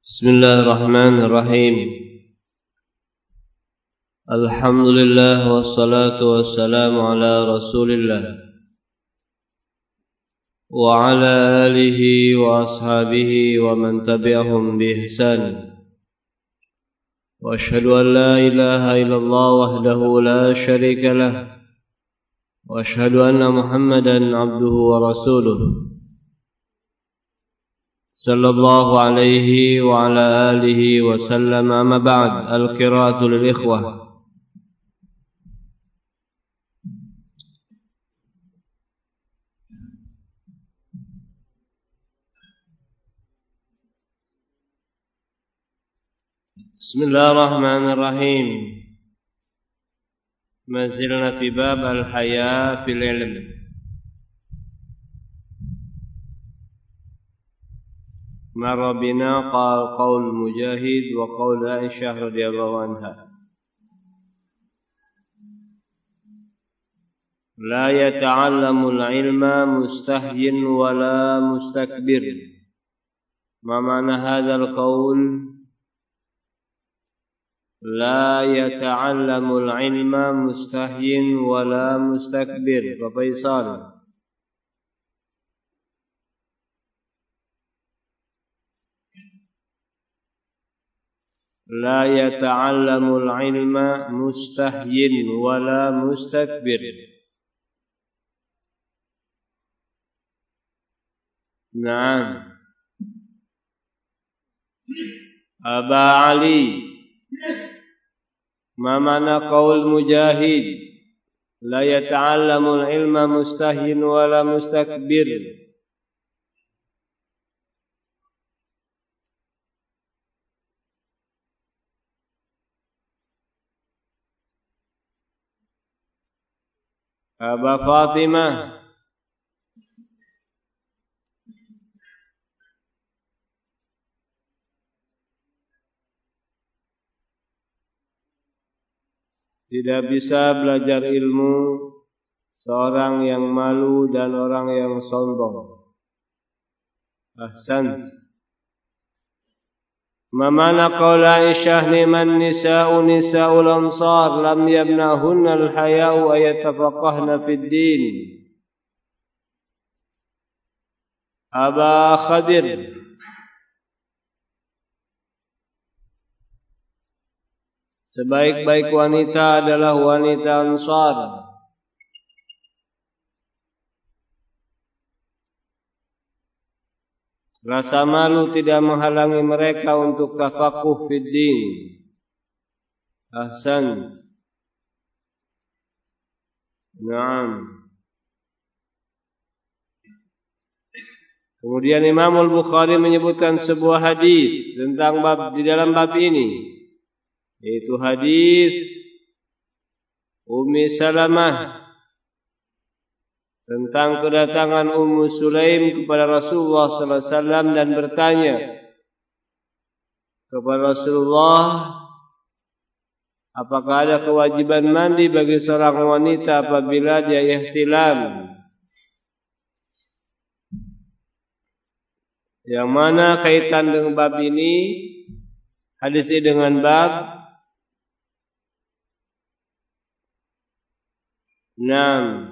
Bismillahirrahmanirrahim. Alhamdulillah wassalatu wassalamu ala Rasulillah wa ala alihi wa ashabihi wa man tabi'ahum bi ihsan. Wa ashhadu an la ilaha illallah wahdahu la syarika lah wa ashhadu anna Muhammadan abduhu wa rasuluh. Sallallahu alaihi wa ala alihi wa sallam. Amma ba'd. Al-qira'atu lil ikhwah. Bismillahirrahmanirrahim. Ma zilna fi bab al-haya fil ilm. مر بنا قول مجاهد وقول عائشة رضي الله عنها لا يتعلم العلم مستحي ولا مستكبر. ما معنى هذا القول؟ لا يتعلم العلم مستحي ولا مستكبر. ففيصل لا يتعلم العلم مستحي ولا مستكبر. نعم. أبا علي، ما معنى قول مجاهد لا يتعلم العلم مستحي ولا مستكبر؟ Aba Fatimah, tidak bisa belajar ilmu seorang yang malu dan orang yang sombong. Ahsan. Ma mana qaul Aisyah liman nisa'u nisa'ul ansar lam yamna'hunna al-haya'u ayatafaqahna fid din. Aba Khadir, sebaik-baik wanita adalah wanita Ansar. Rasa malu tidak menghalangi mereka untuk tafakuh fid din. Ahsan. Naam. Kemudian Imam Al-Bukhari menyebutkan sebuah hadis tentang bab di dalam bab ini, yaitu hadis Ummi Salamah tentang kedatangan Ummu Sulaim kepada Rasulullah sallallahu alaihi wasallam dan bertanya kepada Rasulullah, apakah ada kewajiban mandi bagi seorang wanita apabila dia ihtilam? Yang mana kaitan dengan bab ini, hadis ini dengan bab 6.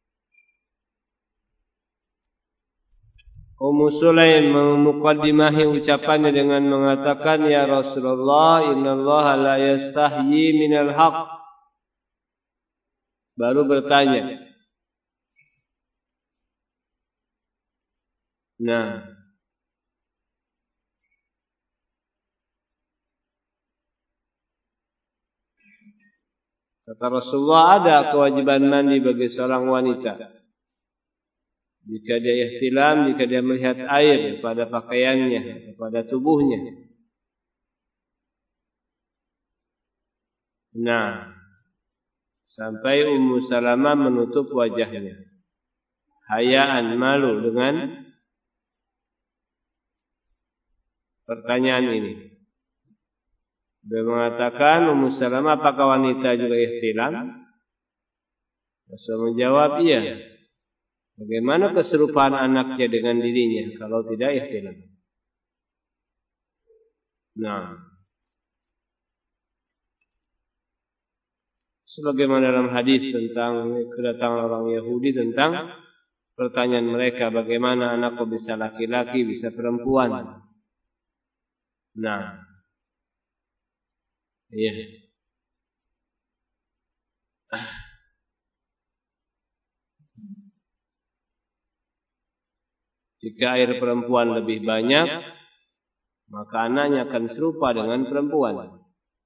Ummu Sulaim memukaddimahi ucapannya dengan mengatakan, ya Rasulullah, innallaha la yastahyi minal haq. Baru bertanya. Nah, kata Rasulullah, ada kewajiban mandi bagi seorang wanita jika dia ihtilam, jika dia melihat air pada pakaiannya, pada tubuhnya. Nah, sampai Ummu Salamah menutup wajahnya, hayaan, malu dengan pertanyaan ini. Dia mengatakan, Ummu Salamah, apakah wanita juga ihtilam? Rasul menjawab, iya. Bagaimana keserupaan anaknya dengan dirinya kalau tidak ihtilam? Nah, sebagaimana dalam hadis tentang kedatangan orang Yahudi tentang pertanyaan mereka, bagaimana anakku bisa laki-laki, bisa perempuan. Nah, iya. Jika air perempuan lebih banyak, maka anaknya akan serupa dengan perempuan.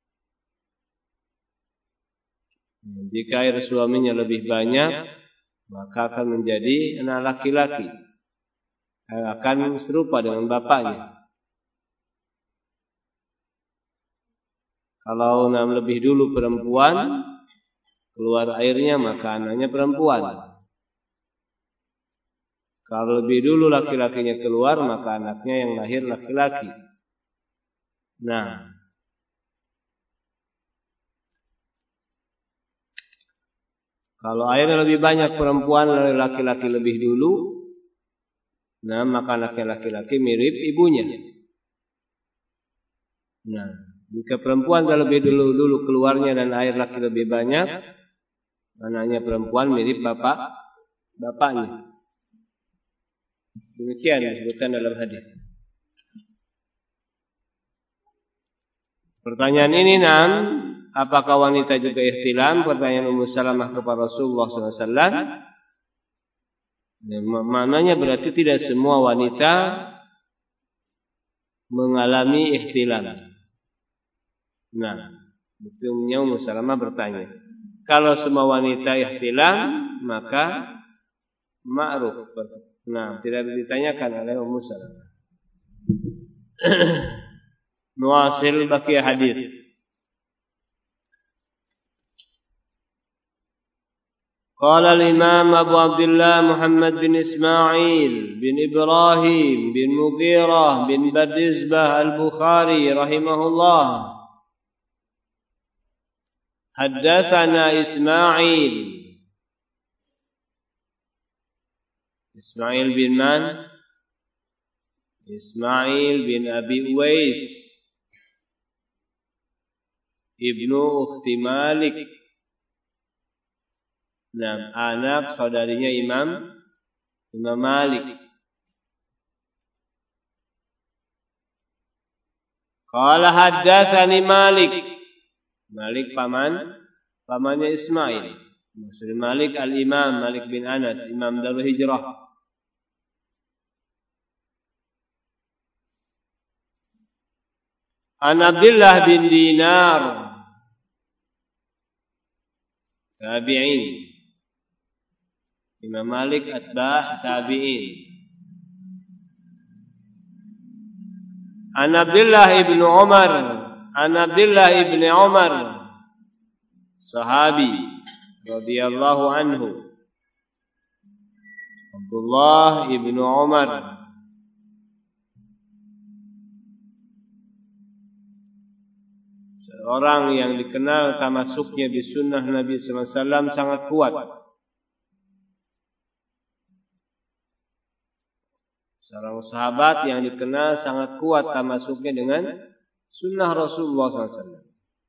Jika air suaminya lebih banyak, maka akan menjadi anak laki-laki, akan serupa dengan bapaknya. Kalau lebih dulu perempuan keluar airnya, maka anaknya perempuan. Kalau lebih dulu laki-lakinya keluar, maka anaknya yang lahir laki-laki. Nah, kalau airnya lebih banyak perempuan, lalu laki-laki lebih dulu, nah maka anaknya laki-laki mirip ibunya. Nah, jika perempuan lebih dulu keluarnya dan air laki lebih banyak, anaknya perempuan mirip bapaknya. Demikian disebutkan dalam hadis. Pertanyaan ini apakah wanita juga ihtilam? Pertanyaan Ummu Salamah kepada Rasulullah SAW. Maknanya berarti tidak semua wanita mengalami ihtilam. Nah, betulnya Ummu Salamah bertanya, kalau semua wanita ihtilam, maka ma'ruf. Nah, tidak ditanyakan oleh Ummu Salamah. Nuasil baqiyah hadis. قال الإمام أبو عبد الله محمد بن إسماعيل بن إبراهيم بن مغيرة بن بردزبة البخاري رحمه الله حدثنا إسماعيل بن من؟ إسماعيل بن أبي أويس ابن أخت مالك. Nah, anak saudarinya Imam Malik. Qala haddatsani Malik. Malik pamannya Ismail. Maksud Malik al-Imam Malik bin Anas, Imam Darul Hijrah. An Abdullah bin Dinar, tabi'in. Imam Malik atba' tabi'in. An Abdullah ibn Umar, sahabi radhiyallahu anhu. Abdullah ibn Umar seorang yang dikenal tamasuknya di sunnah Nabi SAW sangat kuat. Seorang sahabat yang dikenal sangat kuat tamasuknya dengan sunnah Rasulullah SAW.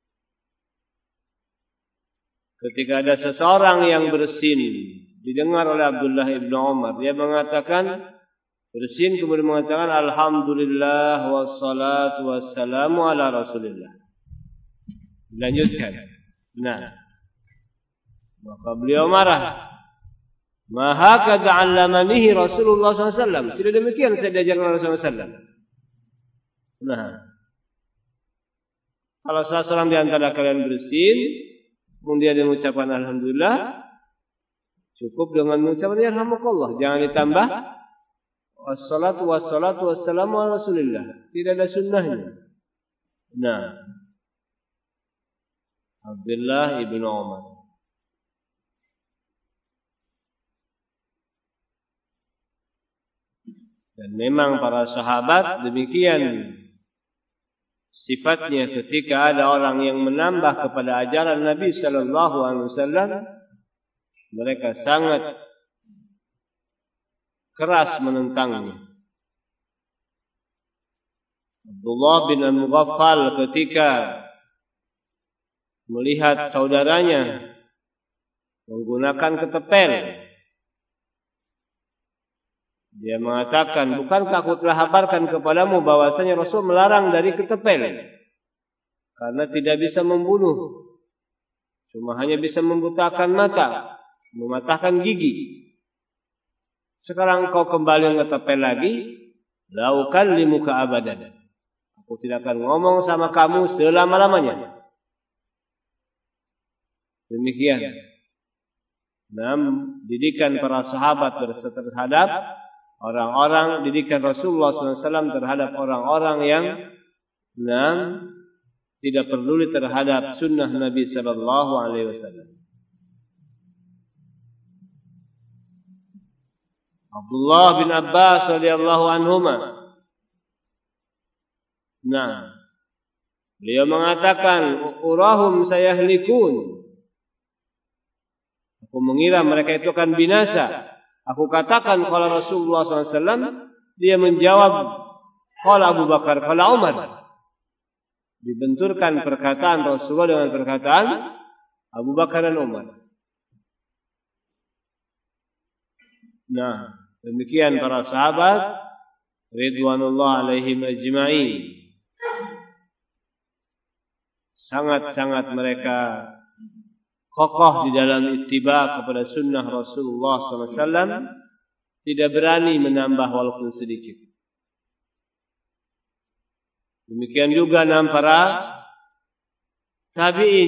Ketika ada seseorang yang bersin, didengar oleh Abdullah ibn Umar, dia mengatakan, bersin kemudian mengatakan, Alhamdulillah wassalatu wassalamu ala Rasulillah. Dilanjutkan. Nah, maka beliau marah. Maha kada'allamanihi Rasulullah SAW. Tidak demikian saya diajarkan Rasulullah SAW. Nah, kalau salah seorang di antara kalian bersin, kemudian dia mengucapkan Alhamdulillah, cukup dengan mengucapkan Yarhamukallah. Jangan ditambah wassalatu wassalamu ala Rasulillah. Tidak ada sunnahnya. Nah, Abdullah ibn Umar. Dan memang para sahabat demikian sifatnya ketika ada orang yang menambah kepada ajaran Nabi sallallahu alaihi wasallam, mereka sangat keras menentangnya. Abdullah bin Al-Mughaffal ketika melihat saudaranya menggunakan ketepel, dia mengatakan, bukankah aku telah kabarkan kepadamu bahwasanya Rasul melarang dari ketepel karena tidak bisa membunuh, cuma hanya bisa membutakan mata, mematahkan gigi. Sekarang kau kembali ngetepel lagi, la ukallimuka abadan, aku tidak akan ngomong sama kamu selama-lamanya. Demikian didikan para sahabat terhadap orang-orang, didikan Rasulullah SAW terhadap orang-orang yang tidak peduli terhadap sunnah Nabi Sallallahu Alaihi Wasallam. Abdullah bin Abbas radhiyallahu anhuma, beliau mengatakan, urahum sayahlikun, aku mengira mereka itu akan binasa. Aku katakan qala Rasulullah SAW, dia menjawab qala Abu Bakar, qala Umar. Dibenturkan perkataan Rasulullah dengan perkataan Abu Bakar dan Umar. Demikian para sahabat ridwanullah alaihim ajma'in. Sangat-sangat mereka kokoh di dalam ittiba kepada sunnah Rasulullah SAW, tidak berani menambah walaupun sedikit. Demikian juga para tabi'in.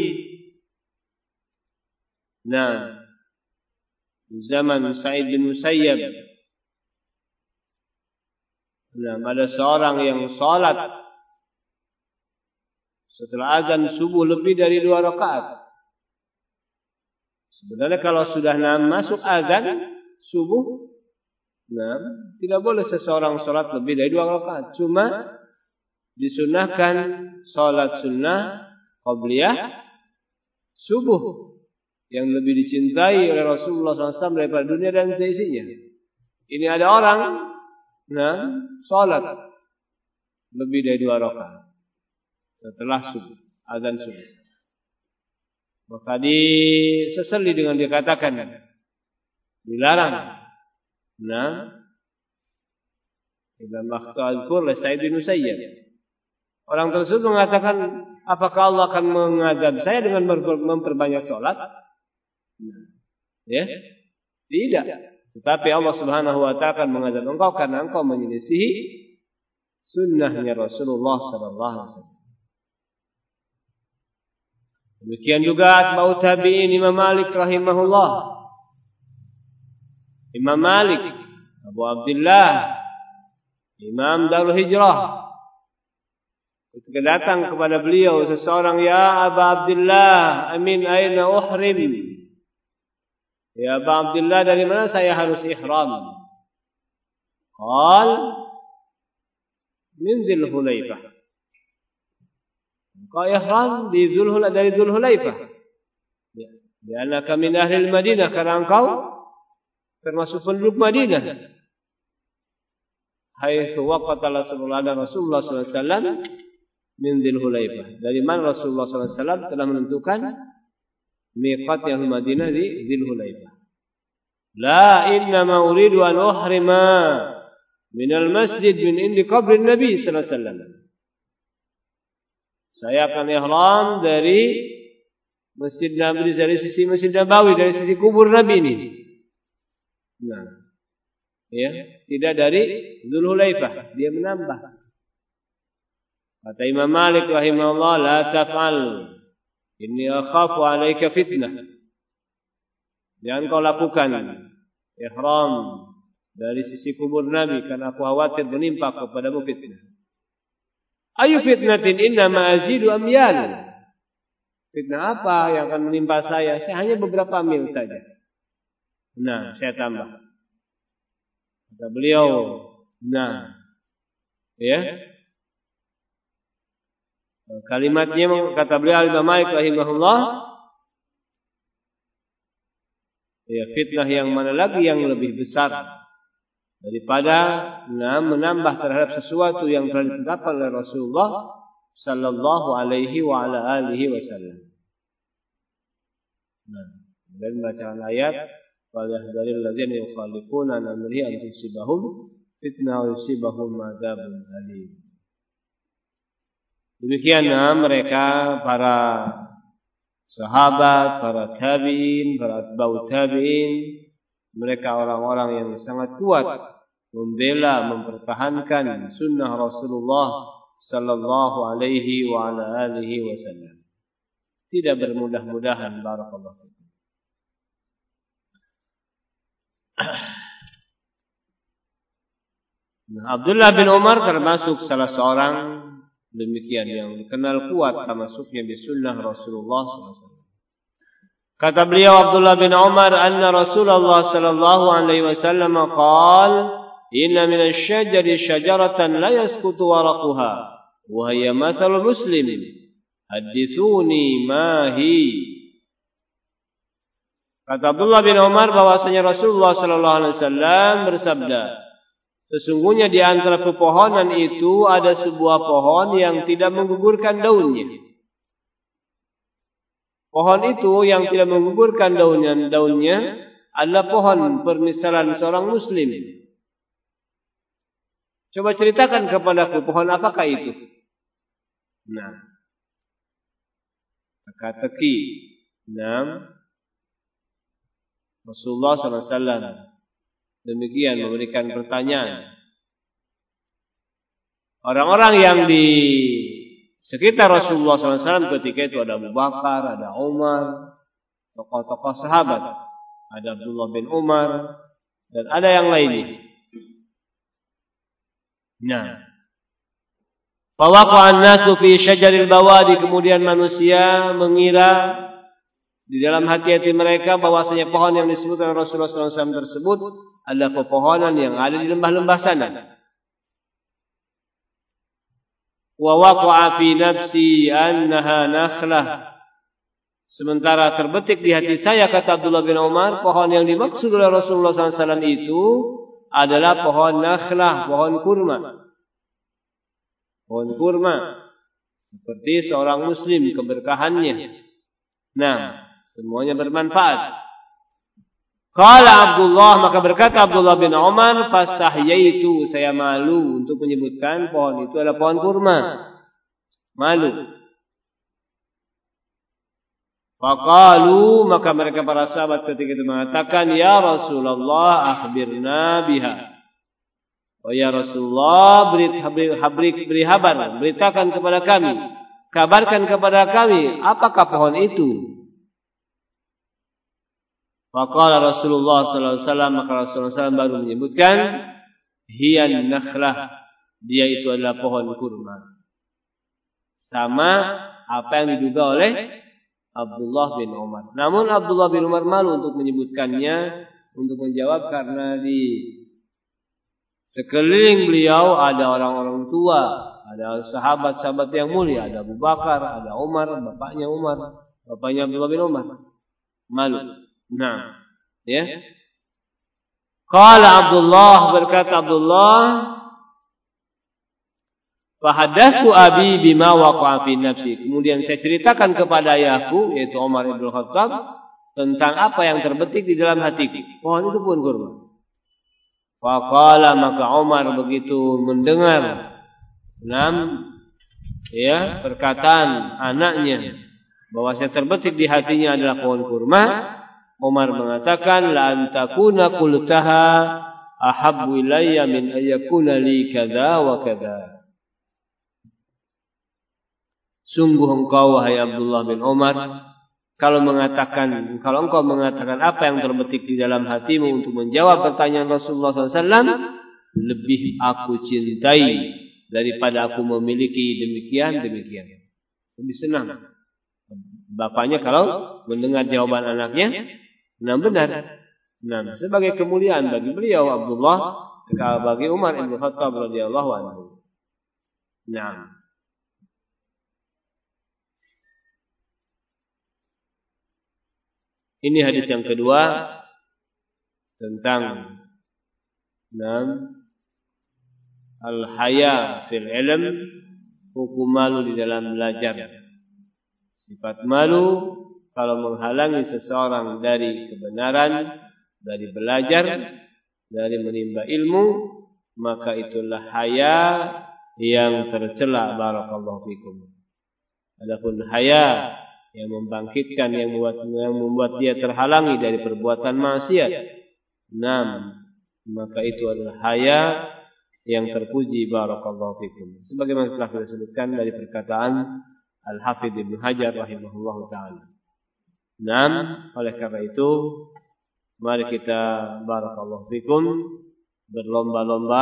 Di zaman Sa'id bin Musayyab, ada seorang yang salat setelah azan subuh lebih dari 2 rakaat. Sebenarnya kalau sudah masuk azan subuh, tidak boleh seseorang salat lebih dari 2 rakaat. Cuma disunahkan salat sunnah qabliyah subuh yang lebih dicintai oleh Rasulullah SAW daripada dunia dan seisinya. Ini ada orang salat lebih dari 2 rakaat setelah subuh, azan subuh. Maka disesali dengan dikatakan dilarang. Dalam Al-Qur'an Sa'id bin Musayyab, orang tersebut mengatakan, apakah Allah akan mengadab saya dengan memperbanyak salat? Tidak. Tetapi Allah Subhanahu wa taala akan mengadab engkau karena engkau menyelisihi sunnahnya Rasulullah sallallahu alaihi wasallam. Demikian juga atba'u tabi'in Imam Malik rahimahullah. Imam Malik, Abu Abdullah, Imam Darul Hijrah. Ketika datang kepada beliau seseorang, ya Abu Abdullah, amin aina uhrim? Ya Abu Abdullah, dari mana saya harus ihram? Qal min Dzul Hulaifah. Kau ihram dari Dzul Hulaifah. Karena kami ahli Madinah, karena engkau termasuk penduduk Madinah. Haitsu waqata Rasulullah sallallahu alaihi wasallam min Dzul Hulaifah. Dari mana Rasulullah sallallahu alaihi wasallam telah menentukan miqatnya Madinah di Dzul Hulaifah. La inna ma uridu an uhrima min al-masjid min indi qabri Nabi sallallahu alaihi wasallam. Saya akan ihram dari Masjid Nabi, dari sisi Masjid Nabawi, dari sisi kubur Nabi ini. Tidak dari Dzul Hulaifah. Dia menambah. Kata Imam Malik rahimahullah, la taf'al, inni akhafu 'alaika fitnah. Jangan kau lakukan ihram dari sisi kubur Nabi karena aku khawatir menimpa kepadamu fitnah. Ayu fitnatin inna ma'azidu amyal. Fitnah apa yang akan menimpa saya? Saya hanya beberapa mil saja. Saya tambah. Kata beliau, kalimatnya kata beliau Imam Malik rahimahullah, fitnah yang mana lagi yang lebih besar daripada menambah terhadap sesuatu yang telah ditetapkan oleh Rasulullah sallallahu alaihi wa ala alihi wasallam. Dan bacaan ayat falyahdharil ladzina yukhalifuna an amrihi an tusibahum fitnah wa yusibahum adzabun alim. Demikian mereka para sahabat, para tabi'in, para atba'ut tabi'in, mereka orang-orang yang sangat kuat membela, mempertahankan sunnah Rasulullah sallallahu alaihi wa ala alihi wasallam. Tidak bermudah-mudahan. Barakallahu fikum. Abdullah bin Umar termasuk salah seorang demikian yang dikenal kuat termasuknya di sunnah Rasulullah SAW. Kata beliau Abdullah bin Umar, anna Rasulullah sallallahu alaihi wasallam qala, inna min asy-syajari syajaratan la yasqutu waraquha wa hiya mathalul muslim. Hadithuni ma hi. Kata Abdullah bin Umar bahwasanya Rasulullah sallallahu alaihi wasallam bersabda, sesungguhnya di antara pepohonan itu ada sebuah pohon yang tidak menggugurkan daunnya. Pohon itu yang tidak menggugurkan daunnya adalah pohon permisalan seorang muslim. Coba ceritakan kepadaku pohon apakah itu? Nah, teka-teki. Nah, Rasulullah SAW demikian memberikan pertanyaan. Orang-orang yang di sekitar Rasulullah SAW ketika itu ada Abu Bakar, ada Umar, tokoh-tokoh sahabat, ada Abdullah bin Umar, dan ada yang lainnya. Nah, fawaqa'an nasu fi syajaril bawadi, kemudian manusia mengira di dalam hati-hati mereka bahwasanya pohon yang disebutkan Rasulullah SAW tersebut adalah pepohonan yang ada di lembah-lembah sana. Wa waqa'a fi nafsi annaha nakhlah. Sementara terbetik di hati saya, kata Abdullah bin Umar, pohon yang dimaksud oleh Rasulullah SAW itu adalah pohon nakhlah, pohon kurma. Pohon kurma. Seperti seorang muslim keberkahannya. Nah, semuanya bermanfaat. Qala Abdullah, maka berkata Abdullah bin Umar, fastahyaitu, saya malu untuk menyebutkan pohon itu adalah pohon kurma. Malu. Faqalu, maka mereka para sahabat ketika itu mengatakan, ya Rasulullah akhbirna biha. Oh ya Rasulullah, beri kabar, beritakan kepada kami, kabarkan kepada kami apakah pohon itu. Faqala Rasulullah sallallahu alaihi wasallam, maka Rasulullah SAW baru menyebutkan hiyan nakhlah, dia itu adalah pohon kurma. Sama apa yang diduga oleh Abdullah bin Umar. Namun Abdullah bin Umar malu untuk menyebutkannya, untuk menjawab, karena di sekeliling beliau ada orang-orang tua, ada sahabat-sahabat yang mulia, ada Abu Bakar, ada Umar, bapaknya Abdullah bin Umar. Malu. Nah, ya. Qala Abdullah, berkata Abdullah, fahadatsu abi bima waqa'a fi nafsi. Kemudian saya ceritakan kepada ayahku, yaitu Umar bin Khattab, tentang apa yang terbetik di dalam hatiku. Pohon itu pun kurma. Faqala, maka Umar begitu mendengar perkataan anaknya bahwa yang terbetik di hatinya adalah pohon kurma, Umar mengatakan, la antakuna qultaha ahabbu ilayya min ayyakuna li kadza wa kadza. Sungguh engkau, wahai Abdullah bin Umar, kalau engkau mengatakan apa yang terbetik di dalam hatimu untuk menjawab pertanyaan Rasulullah SAW, lebih aku cintai daripada aku memiliki demikian. Lebih senang bapaknya kalau mendengar jawaban anaknya benar. Nah, sebagai kemuliaan bagi beliau Abdullah, bagi Umar bin Khattab radhiyallahu anhu. Nah, ini hadis yang kedua tentang al-haya fil ilm, hukum malu di dalam belajar. Sifat malu kalau menghalangi seseorang dari kebenaran, dari belajar, dari menimba ilmu, maka itulah haya yang tercela. Barakallahu fikum. Adapun haya yang membangkitkan, yang membuat dia terhalangi dari perbuatan maksiat, maka itu adalah haya yang terpuji. Barakallahu fikum. Sebagaimana telah kita sebutkan dari perkataan Al-Hafidz Ibnu Hajar rahimahullahu taala. Oleh karena itu mari kita barakallahu fikum berlomba-lomba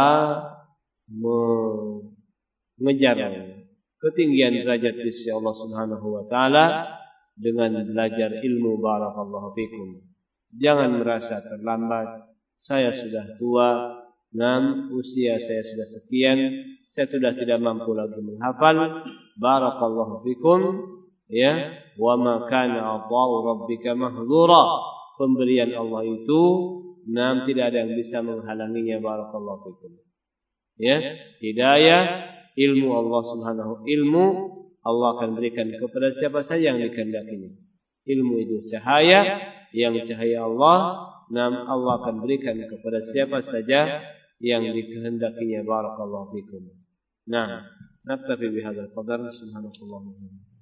mengejar ketinggian derajat di sisi Allah Subhanahu wa taala dengan belajar ilmu. Barakallahu fikum. Jangan merasa terlambat. Saya sudah tua, usia saya sudah sekian, saya sudah tidak mampu lagi menghafal. Barakallahu fikum, ya. Wa ma kana 'ata'u rabbika mahdhura. Pemberian Allah itu tidak ada yang bisa menghalanginya. Barakallahu fikum. Ya, hidayah, ilmu Allah Subhanahu, ilmu Allah akan berikan kepada siapa saja yang dikehendakinya. Ilmu itu cahaya, yang cahaya Allah, Allah akan berikan kepada siapa saja yang dikehendakinya. Barakallahu fikum. Naktafi bihadzal qadar. Subhanallah.